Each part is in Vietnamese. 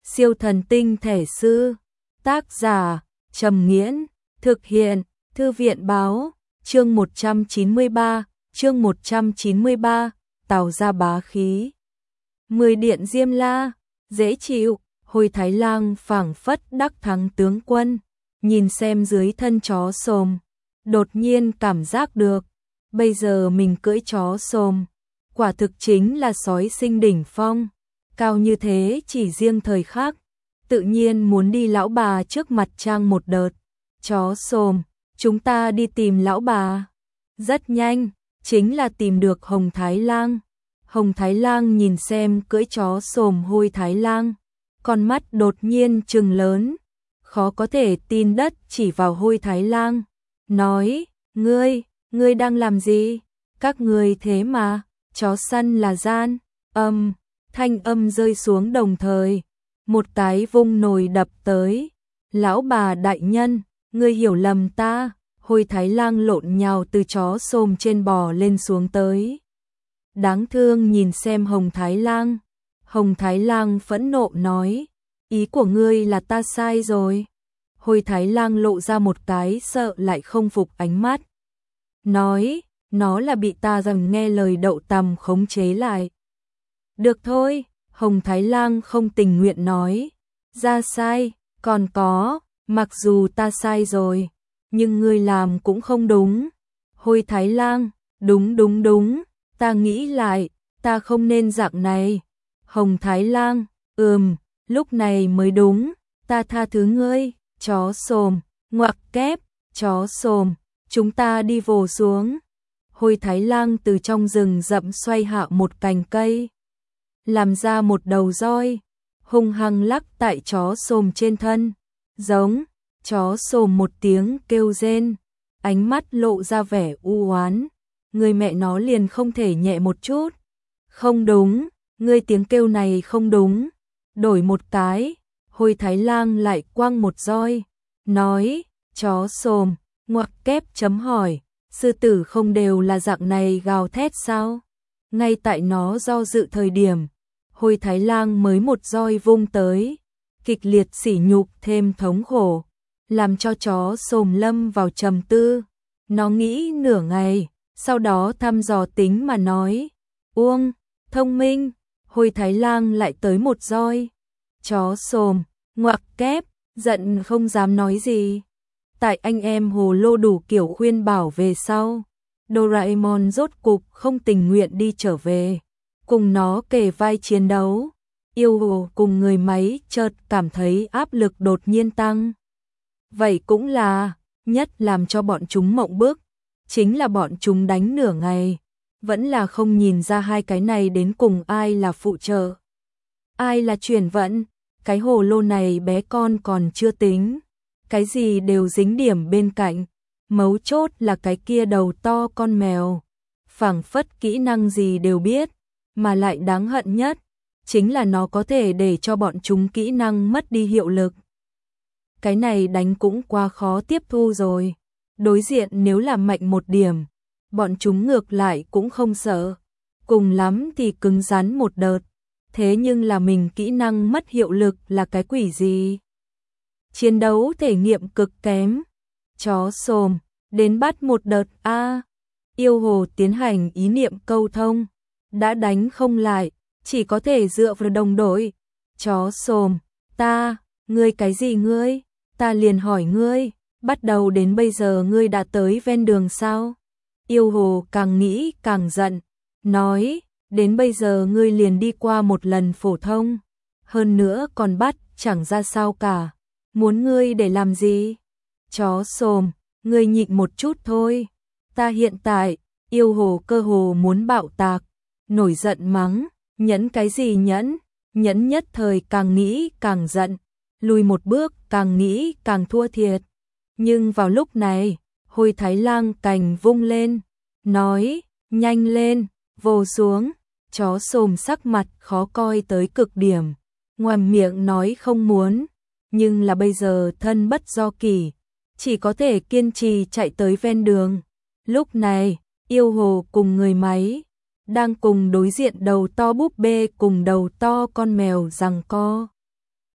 Siêu thần tinh thể sư. Tác giả Trầm Nghiễn. Thực hiện Thư viện báo. Chương 193. Tào ra bá khí. 10 điện diêm la. Dễ chịu. Hồi Thái Lang phảng phất đắc thắng tướng quân. Nhìn xem dưới thân chó xồm. Đột nhiên cảm giác được. Bây giờ mình cưỡi chó xồm. Quả thực chính là sói sinh đỉnh phong. Cao như thế chỉ riêng thời khắc. Tự nhiên muốn đi lão bà trước mặt trang một đợt. Chó xồm, chúng ta đi tìm lão bà. Rất nhanh, chính là tìm được Hồng Thái Lang. Hồng Thái Lang nhìn xem cưỡi chó xồm Hồi Thái Lang. Con mắt đột nhiên trừng lớn. Khó có thể tin đất chỉ vào Hồi Thái Lang. Nói, ngươi đang làm gì? Các ngươi thế mà, chó săn là gian. Thanh âm rơi xuống đồng thời. Một cái vung nồi đập tới. Lão bà đại nhân, ngươi hiểu lầm ta. Hồi Thái Lang lộn nhào từ chó xồm trên bò lên xuống tới. Đáng thương nhìn xem Hồng Thái Lang. Hồng Thái Lang phẫn nộ nói, ý của ngươi là ta sai rồi. Hồi Thái Lang lộ ra một cái sợ lại không phục ánh mắt. Nói, nó là bị ta rằng nghe lời đậu tằm khống chế lại. Được thôi, Hồng Thái Lang không tình nguyện nói. Ra sai, còn có, mặc dù ta sai rồi, nhưng ngươi làm cũng không đúng. Hồi Thái Lang, đúng, ta nghĩ lại, ta không nên dạng này. Hồng Thái Lang, lúc này mới đúng, ta tha thứ ngươi. Chó xồm, ngoặc kép, chó xồm, chúng ta đi vồ xuống. Hồi Thái Lang từ trong rừng rậm xoay hạ một cành cây, làm ra một đầu roi, hung hăng lắc tại chó xồm trên thân. Giống, chó xồm một tiếng kêu rên, ánh mắt lộ ra vẻ u oán. Người mẹ nó liền không thể nhẹ một chút. Không đúng, ngươi tiếng kêu này không đúng. Đổi một cái. Hồi Thái Lang lại quăng một roi, nói, chó xồm, ngoặc kép chấm hỏi, sư tử không đều là dạng này gào thét sao? Ngay tại nó do dự thời điểm, Hồi Thái Lang mới một roi vung tới, kịch liệt sỉ nhục thêm thống khổ, làm cho chó xồm lâm vào trầm tư. Nó nghĩ nửa ngày, sau đó thăm dò tính mà nói, Uông, thông minh. Hồi Thái Lang lại tới một roi. Chó xồm, ngoặc kép, giận không dám nói gì. Tại anh em Hồ Lô đủ kiểu khuyên bảo về sau, Doraemon rốt cục không tình nguyện đi trở về, cùng nó kề vai chiến đấu. Yêu Hồ cùng người máy chợt cảm thấy áp lực đột nhiên tăng. Vậy cũng là, nhất làm cho bọn chúng mộng bức, chính là bọn chúng đánh nửa ngày, vẫn là không nhìn ra hai cái này đến cùng ai là phụ trợ, ai là chuyển vận. Cái hồ lô này bé con còn chưa tính, cái gì đều dính điểm bên cạnh, mấu chốt là cái kia đầu to con mèo, phảng phất kỹ năng gì đều biết, mà lại đáng hận nhất, chính là nó có thể để cho bọn chúng kỹ năng mất đi hiệu lực. Cái này đánh cũng quá khó tiếp thu rồi, đối diện nếu là mạnh một điểm, bọn chúng ngược lại cũng không sợ, cùng lắm thì cứng rắn một đợt. Thế nhưng là mình kỹ năng mất hiệu lực là cái quỷ gì? Chiến đấu thể nghiệm cực kém. Chó xồm, đến bắt một đợt a. Yêu Hồ tiến hành ý niệm câu thông, đã đánh không lại, chỉ có thể dựa vào đồng đội. Chó xồm, ngươi cái gì ngươi? Ta liền hỏi ngươi, bắt đầu đến bây giờ ngươi đã tới ven đường sao? Yêu Hồ càng nghĩ càng giận, nói, đến bây giờ ngươi liền đi qua một lần phổ thông, hơn nữa còn bắt chẳng ra sao cả, muốn ngươi để làm gì? Chó xồm, ngươi nhịn một chút thôi, ta hiện tại, Yêu Hồ cơ hồ muốn bạo tạc, nổi giận mắng, nhẫn cái gì nhẫn, nhẫn nhất thời càng nghĩ càng giận, lùi một bước càng nghĩ càng thua thiệt. Nhưng vào lúc này, Hồi Thái Lang cành vung lên, nói, nhanh lên, vồ xuống. Chó xồm sắc mặt khó coi tới cực điểm, ngoàm miệng nói không muốn, nhưng là bây giờ thân bất do kỷ, chỉ có thể kiên trì chạy tới ven đường. Lúc này, Yêu Hồ cùng người máy đang cùng đối diện đầu to búp bê cùng đầu to con mèo giằng co.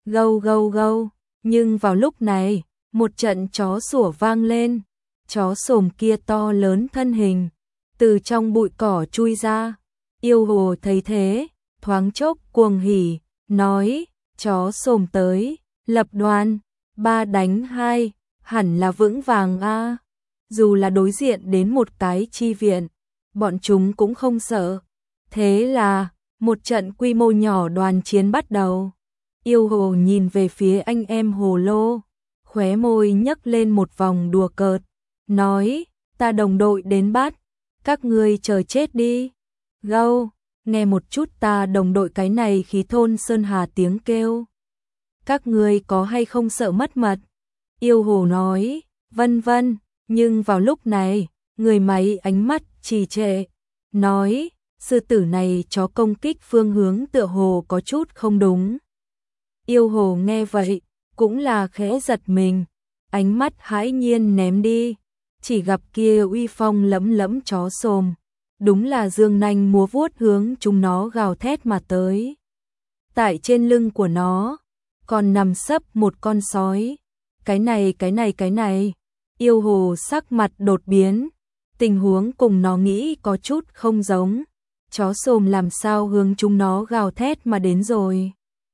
gâu gâu gâu, nhưng vào lúc này, một trận chó sủa vang lên, chó xồm kia to lớn thân hình, từ trong bụi cỏ chui ra, yêu hồ thấy thế, thoáng chốc cuồng hỉ, nói, chó xồm tới, lập đoàn, 3 đánh 2, hẳn là vững vàng a. Dù là đối diện đến một cái chi viện, bọn chúng cũng không sợ. Thế là, một trận quy mô nhỏ đoàn chiến bắt đầu. Yêu hồ nhìn về phía anh em hồ lô, khóe môi nhấc lên một vòng đùa cợt, nói, ta đồng đội đến bắt, các ngươi chờ chết đi. Gâu, nghe một chút ta đồng đội cái này khí thôn sơn hà tiếng kêu. Các ngươi có hay không sợ mất mật? Yêu hồ nói, vân vân, nhưng vào lúc này, người máy ánh mắt trì trệ, nói, sư tử này chó công kích phương hướng tựa hồ có chút không đúng. Yêu hồ nghe vậy, cũng là khẽ giật mình, ánh mắt hãi nhiên ném đi, chỉ gặp kia uy phong lẫm lẫm chó xồm, đúng là dương nanh múa vuốt hướng chúng nó gào thét mà tới. Tại trên lưng của nó, còn nằm sấp một con sói. Cái này, yêu hồ sắc mặt đột biến, tình huống cùng nó nghĩ có chút không giống, chó xồm làm sao hướng chúng nó gào thét mà đến rồi.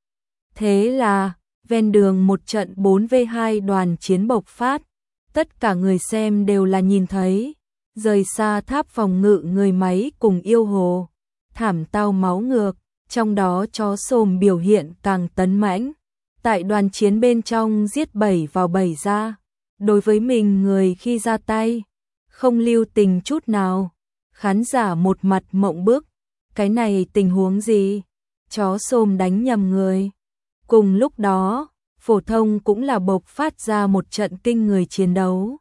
Thế là, ven đường một trận 4v2 đoàn chiến bộc phát, tất cả người xem đều là nhìn thấy, rời xa tháp phòng ngự người máy cùng yêu hồ, thảm tao máu ngược, trong đó chó xồm biểu hiện càng tấn mãnh. Tại đoàn chiến bên trong giết 7 vào 7 ra, đối với mình người khi ra tay, không lưu tình chút nào, khán giả một mặt mộng bức, cái này tình huống gì, chó xồm đánh nhầm người. Cùng lúc đó, phổ thông cũng là bộc phát ra một trận kinh người chiến đấu.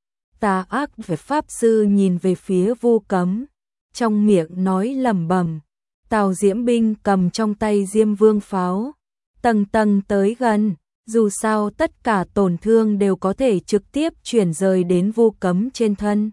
Tà ác về pháp sư nhìn về phía Vu Cấm, trong miệng nói lẩm bẩm, Tào Diễm binh cầm trong tay Diêm Vương pháo, tầng tầng tới gần, dù sao tất cả tổn thương đều có thể trực tiếp chuyển rời đến Vu Cấm trên thân.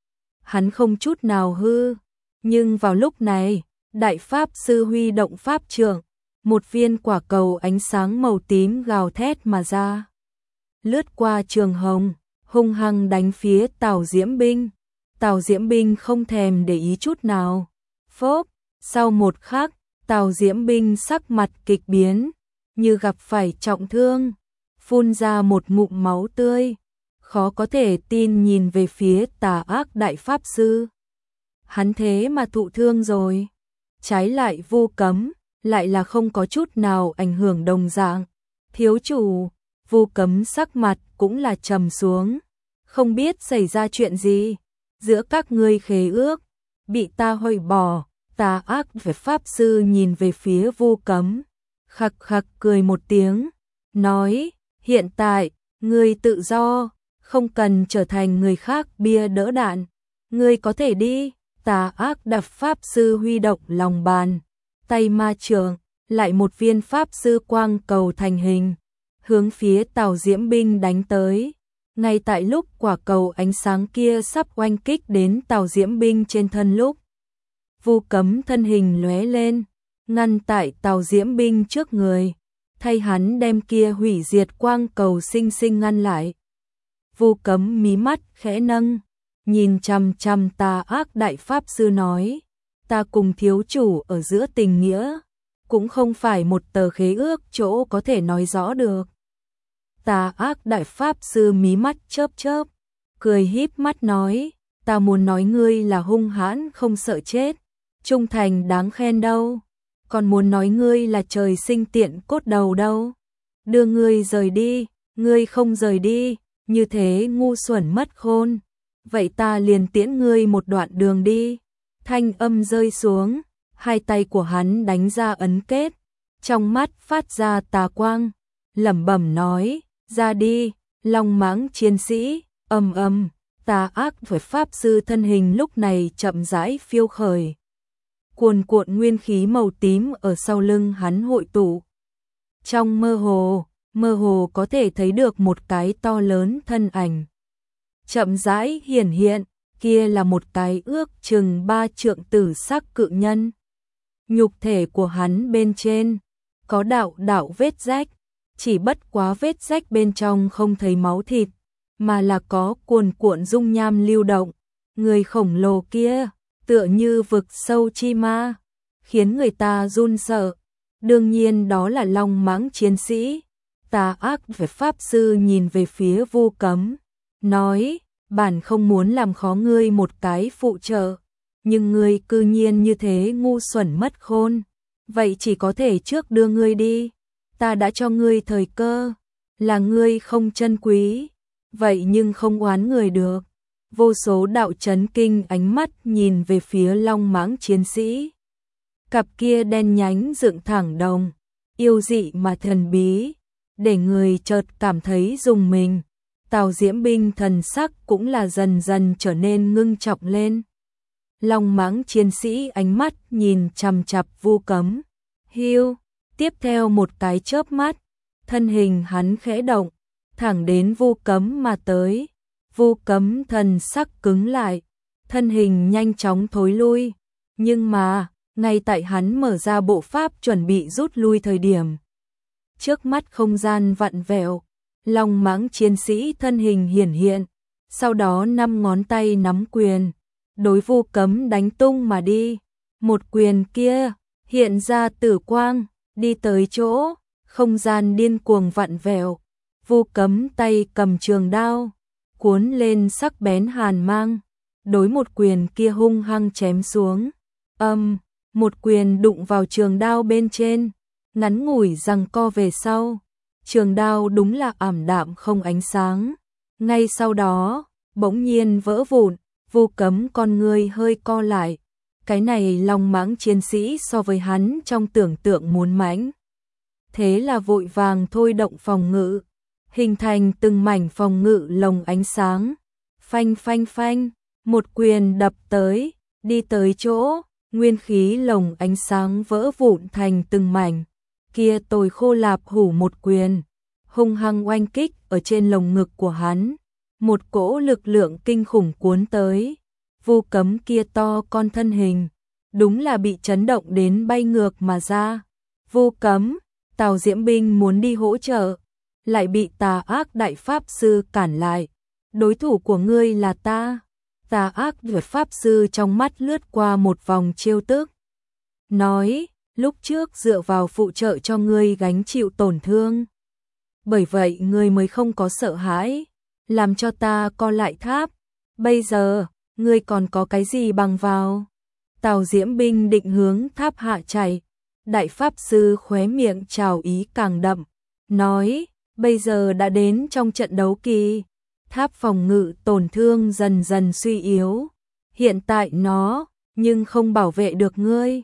Hắn không chút nào hư, nhưng vào lúc này, đại pháp sư huy động pháp trượng, một viên quả cầu ánh sáng màu tím gào thét mà ra, lướt qua trường hồng, hung hăng đánh phía Tào Diễm binh. Tào Diễm binh không thèm để ý chút nào. Phốp, sau một khắc, Tào Diễm binh sắc mặt kịch biến, như gặp phải trọng thương, phun ra một ngụm máu tươi, khó có thể tin nhìn về phía tà ác đại pháp sư. Hắn thế mà thụ thương rồi. Trái lại Vu Cấm, lại là không có chút nào ảnh hưởng đồng dạng. Thiếu chủ, Vu Cấm sắc mặt cũng là trầm xuống, không biết xảy ra chuyện gì, giữa các ngươi khế ước bị ta hủy bỏ. Tà ác về pháp sư nhìn về phía Vu Cấm, khặc khặc cười một tiếng, nói, hiện tại, ngươi tự do, không cần trở thành người khác bia đỡ đạn, ngươi có thể đi. Tà ác đập pháp sư huy động lòng bàn, tay ma trượng, lại một viên pháp sư quang cầu thành hình, hướng phía Tào Diễm binh đánh tới. Ngay tại lúc quả cầu ánh sáng kia sắp oanh kích đến Tào Diễm binh trên thân lúc, Vu Cấm thân hình lóe lên, ngăn tại Tào Diễm binh trước người, thay hắn đem kia hủy diệt quang cầu sinh sinh ngăn lại. Vu Cấm mí mắt khẽ nâng, nhìn chằm chằm tà ác đại pháp sư nói, ta cùng thiếu chủ ở giữa tình nghĩa, cũng không phải một tờ khế ước chỗ có thể nói rõ được. Tà ác đại pháp sư mí mắt chớp chớp, cười híp mắt nói, ta muốn nói ngươi là hung hãn không sợ chết, trung thành đáng khen đâu, còn muốn nói ngươi là trời sinh tiện cốt đầu đâu. Đưa ngươi rời đi, ngươi không rời đi, như thế ngu xuẩn mất khôn. Vậy ta liền tiễn ngươi một đoạn đường đi. Thanh âm rơi xuống, hai tay của hắn đánh ra ấn kết, trong mắt phát ra tà quang, lẩm bẩm nói, ra đi, long mãng chiến sĩ. Ầm ầm, tà ác với pháp sư thân hình lúc này chậm rãi phiêu khởi. Cuồn cuộn nguyên khí màu tím ở sau lưng hắn hội tụ. Trong mơ hồ có thể thấy được một cái to lớn thân ảnh. Chậm rãi hiển hiện, kia là một cái ước chừng 3 trượng tử sắc cự nhân. Nhục thể của hắn bên trên, có đạo đạo vết rách, chỉ bất quá vết rách bên trong không thấy máu thịt, mà là có cuồn cuộn dung nham lưu động. Người khổng lồ kia, tựa như vực sâu chi ma, khiến người ta run sợ. Đương nhiên đó là Long Mãng chiến sĩ. Tà ác về pháp sư nhìn về phía Vu Cấm, nói, bản không muốn làm khó ngươi một cái phụ trợ, nhưng ngươi cư nhiên như thế ngu xuẩn mất khôn, vậy chỉ có thể trước đưa ngươi đi. Ta đã cho ngươi thời cơ, là ngươi không trân quý, vậy nhưng không oán người được. Vô số đạo chấn kinh ánh mắt nhìn về phía Long Mãng chiến sĩ. Cặp kia đen nhánh dựng thẳng đồng, yêu dị mà thần bí, để người chợt cảm thấy rùng mình. Tào Diễm Binh thần sắc cũng là dần dần trở nên ngưng trọng lên. Long Mãng chiến sĩ ánh mắt nhìn chằm chằm Vu Cấm. Hiu, tiếp theo một cái chớp mắt, thân hình hắn khẽ động, thẳng đến Vu Cấm mà tới. Vu Cấm thần sắc cứng lại, thân hình nhanh chóng thối lui, nhưng mà, ngay tại hắn mở ra bộ pháp chuẩn bị rút lui thời điểm, trước mắt không gian vặn vẹo, Long Mãng chiến sĩ thân hình hiển hiện, sau đó 5 ngón tay nắm quyền, đối Vu Cấm đánh tung mà đi. Một quyền kia hiện ra tử quang, đi tới chỗ không gian điên cuồng vặn vẹo. Vu Cấm tay cầm trường đao, cuốn lên sắc bén hàn mang, đối một quyền kia hung hăng chém xuống. Một quyền đụng vào trường đao bên trên, ngắn ngủi giằng co về sau, trường đao đúng là ảm đạm không ánh sáng. Ngay sau đó, bỗng nhiên vỡ vụn, Vu Cấm con người hơi co lại. Cái này Long Mãng chiến sĩ so với hắn trong tưởng tượng muốn mãnh. Thế là vội vàng thôi động phòng ngự, hình thành từng mảnh phòng ngự lồng ánh sáng. Phanh phanh phanh, một quyền đập tới, đi tới chỗ, nguyên khí lồng ánh sáng vỡ vụn thành từng mảnh. Kia Tồi Khô Lạp Hủ một quyền, hung hăng oanh kích ở trên lồng ngực của hắn. Một cỗ lực lượng kinh khủng cuốn tới. Vu Cấm kia to con thân hình, đúng là bị chấn động đến bay ngược mà ra. Vu Cấm, Tào Diễm Binh muốn đi hỗ trợ, lại bị Tà Ác Đại Pháp Sư cản lại. Đối thủ của ngươi là ta. Tà Ác Đại Pháp Sư trong mắt lướt qua một vòng trêu tức, nói, lúc trước dựa vào phụ trợ cho ngươi gánh chịu tổn thương, bởi vậy ngươi mới không có sợ hãi, làm cho ta co lại tháp. Bây giờ, ngươi còn có cái gì bằng vào? Tào Diễm Binh định hướng tháp hạ chạy. Đại Pháp Sư khóe miệng trào ý càng đậm, nói, bây giờ đã đến trong trận đấu kỳ, tháp phòng ngự tổn thương dần dần suy yếu, hiện tại nó, nhưng không bảo vệ được ngươi.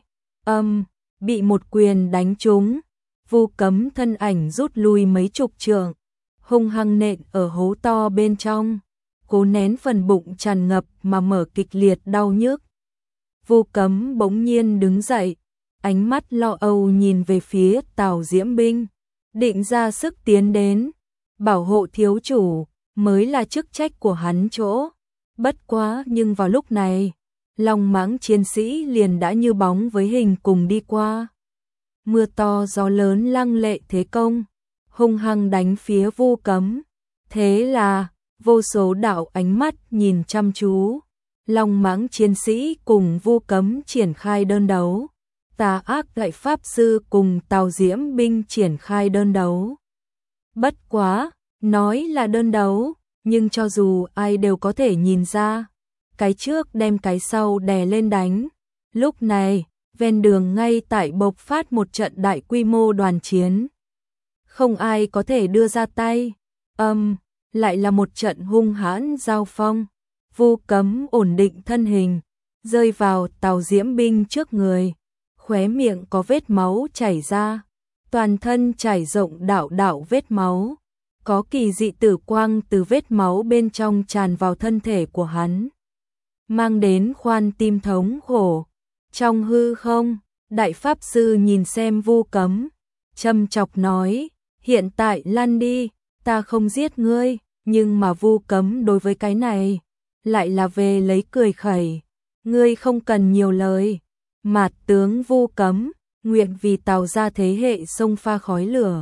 Bị một quyền đánh trúng, Vu Cấm thân ảnh rút lui mấy chục trượng, hung hăng nện ở hố to bên trong, cố nén phần bụng tràn ngập mà mở kịch liệt đau nhức. Vu Cấm bỗng nhiên đứng dậy, ánh mắt lo âu nhìn về phía Tào Diễm Binh, định ra sức tiến đến, bảo hộ thiếu chủ mới là chức trách của hắn chỗ. Bất quá nhưng vào lúc này, Long Mãng chiến sĩ liền đã như bóng với hình cùng đi qua. Mưa to gió lớn lăng lệ thế công, hung hăng đánh phía Vu Cấm. Thế là, vô số đạo ánh mắt nhìn chăm chú. Long Mãng chiến sĩ cùng Vu Cấm triển khai đơn đấu. Tà Ác Đại Pháp Sư cùng Tào Diễm Binh triển khai đơn đấu. Bất quá, nói là đơn đấu, nhưng cho dù ai đều có thể nhìn ra, cái trước đem cái sau đè lên đánh. Lúc này, ven đường ngay tại bộc phát một trận đại quy mô đoàn chiến. Không ai có thể đưa ra tay. Lại là một trận hung hãn giao phong. Vu Cấm ổn định thân hình, rơi vào Tào Diễm Binh trước người, khóe miệng có vết máu chảy ra, toàn thân trải rộng đạo đạo vết máu, có kỳ dị tử quang từ vết máu bên trong tràn vào thân thể của hắn, mang đến khoan tim thống khổ. Trong hư không, Đại Pháp Sư nhìn xem Vu Cấm, châm chọc nói, hiện tại lăn đi, ta không giết ngươi. Nhưng mà Vu Cấm đối với cái này lại là về lấy cười khẩy, ngươi không cần nhiều lời. Mạt tướng Vu Cấm, nguyện vì Tào gia thế hệ sông pha khói lửa,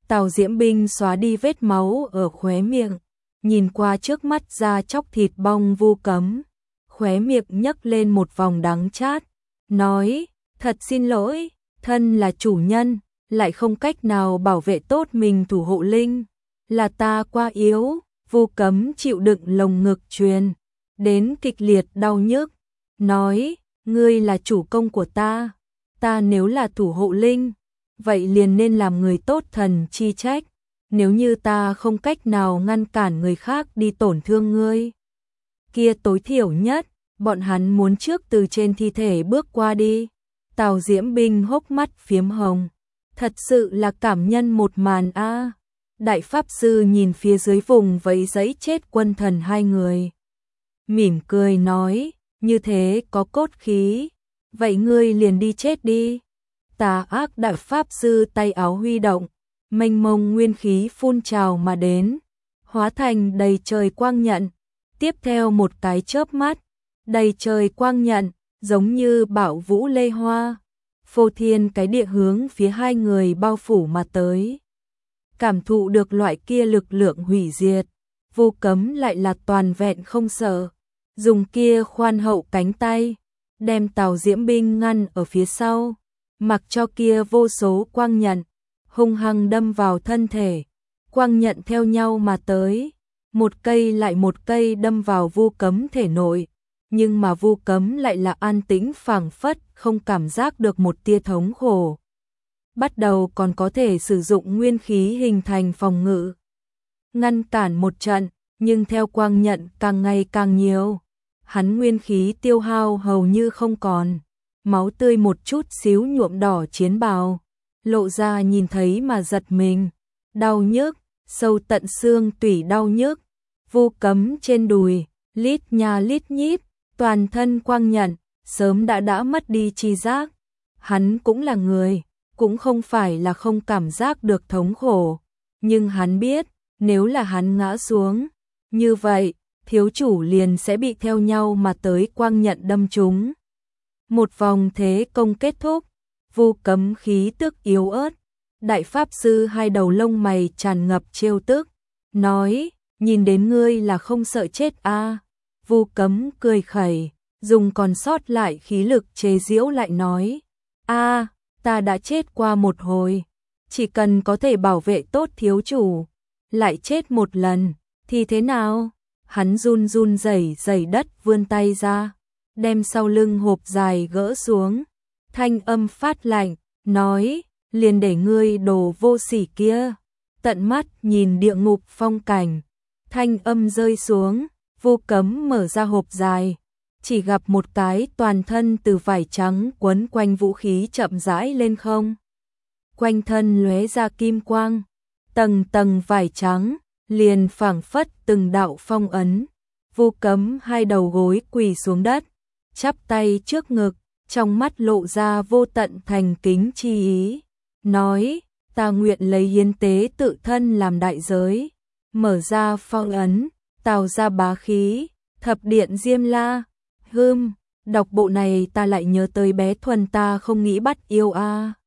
Tào Diễm Binh xóa đi vết máu ở khóe miệng, nhìn qua trước mắt ra chóc thịt bong Vu Cấm, khóe miệng nhấc lên một vòng đắng chát, nói, thật xin lỗi, thân là chủ nhân, lại không cách nào bảo vệ tốt mình thủ hộ linh, là ta quá yếu. Vu Cấm chịu đựng lồng ngực truyền đến kịch liệt đau nhức, nói, ngươi là chủ công của ta nếu là thủ hộ linh, vậy liền nên làm người tốt thần chi trách, nếu như ta không cách nào ngăn cản người khác đi tổn thương ngươi, kia tối thiểu nhất, bọn hắn muốn trước từ trên thi thể bước qua đi. Tào Diễm Binh hốc mắt phiếm hồng, thật sự là cảm nhân một màn a. Đại Pháp Sư nhìn phía dưới vùng vẫy giấy chết quân thần hai người, mỉm cười nói, như thế có cốt khí, vậy ngươi liền đi chết đi. Tà ác Đại Pháp Sư tay áo huy động, mênh mông nguyên khí phun trào mà đến, hóa thành đầy trời quang nhận, tiếp theo một cái chớp mắt, đầy trời quang nhận, giống như bão vũ lê hoa, phô thiên cái địa hướng phía hai người bao phủ mà tới. Cảm thụ được loại kia lực lượng hủy diệt, Vu Cấm lại là toàn vẹn không sợ, dùng kia khoan hậu cánh tay, đem Tào Diễm Binh ngăn ở phía sau, mặc cho kia vô số quang nhận, hung hăng đâm vào thân thể, quang nhận theo nhau mà tới, một cây lại một cây đâm vào Vu Cấm thể nội, nhưng mà Vu Cấm lại là an tĩnh phảng phất, không cảm giác được một tia thống khổ. Bắt đầu còn có thể sử dụng nguyên khí hình thành phòng ngự, ngăn cản một trận, nhưng theo quang nhận càng ngày càng nhiều, hắn nguyên khí tiêu hao hầu như không còn, máu tươi một chút xíu nhuộm đỏ chiến bào, lộ ra nhìn thấy mà giật mình, đau nhức, sâu tận xương tủy đau nhức. Vu Cấm trên đùi, lít nha lít nhít, toàn thân quang nhận, sớm đã mất đi tri giác. Hắn cũng là người, cũng không phải là không cảm giác được thống khổ, nhưng hắn biết, nếu là hắn ngã xuống, như vậy, thiếu chủ liền sẽ bị theo nhau mà tới quang nhận đâm trúng. Một vòng thế công kết thúc, Vu Cấm khí tức yếu ớt, Đại Pháp Sư hai đầu lông mày tràn ngập trêu tức, nói, nhìn đến ngươi là không sợ chết a. Vu Cấm cười khẩy, dùng còn sót lại khí lực chế giễu lại nói, a, ta đã chết qua một hồi, chỉ cần có thể bảo vệ tốt thiếu chủ, lại chết một lần, thì thế nào? Hắn run run rẩy rẩy đất vươn tay ra, đem sau lưng hộp dài gỡ xuống, thanh âm phát lạnh, nói, liền để ngươi đồ vô sỉ kia, tận mắt nhìn địa ngục phong cảnh. Thanh âm rơi xuống, Vu Cấm mở ra hộp dài, chỉ gặp một cái toàn thân từ vải trắng quấn quanh vũ khí chậm rãi lên không. Quanh thân lóe ra kim quang, tầng tầng vải trắng, liền phảng phất từng đạo phong ấn. Vu Cấm hai đầu gối quỳ xuống đất, chắp tay trước ngực, trong mắt lộ ra vô tận thành kính chi ý, nói, ta nguyện lấy hiến tế tự thân làm đại giới, mở ra phong ấn, tạo ra bá khí, thập điện Diêm La. Đọc bộ này ta lại nhớ tới bé Thuần ta không nghĩ bắt yêu a.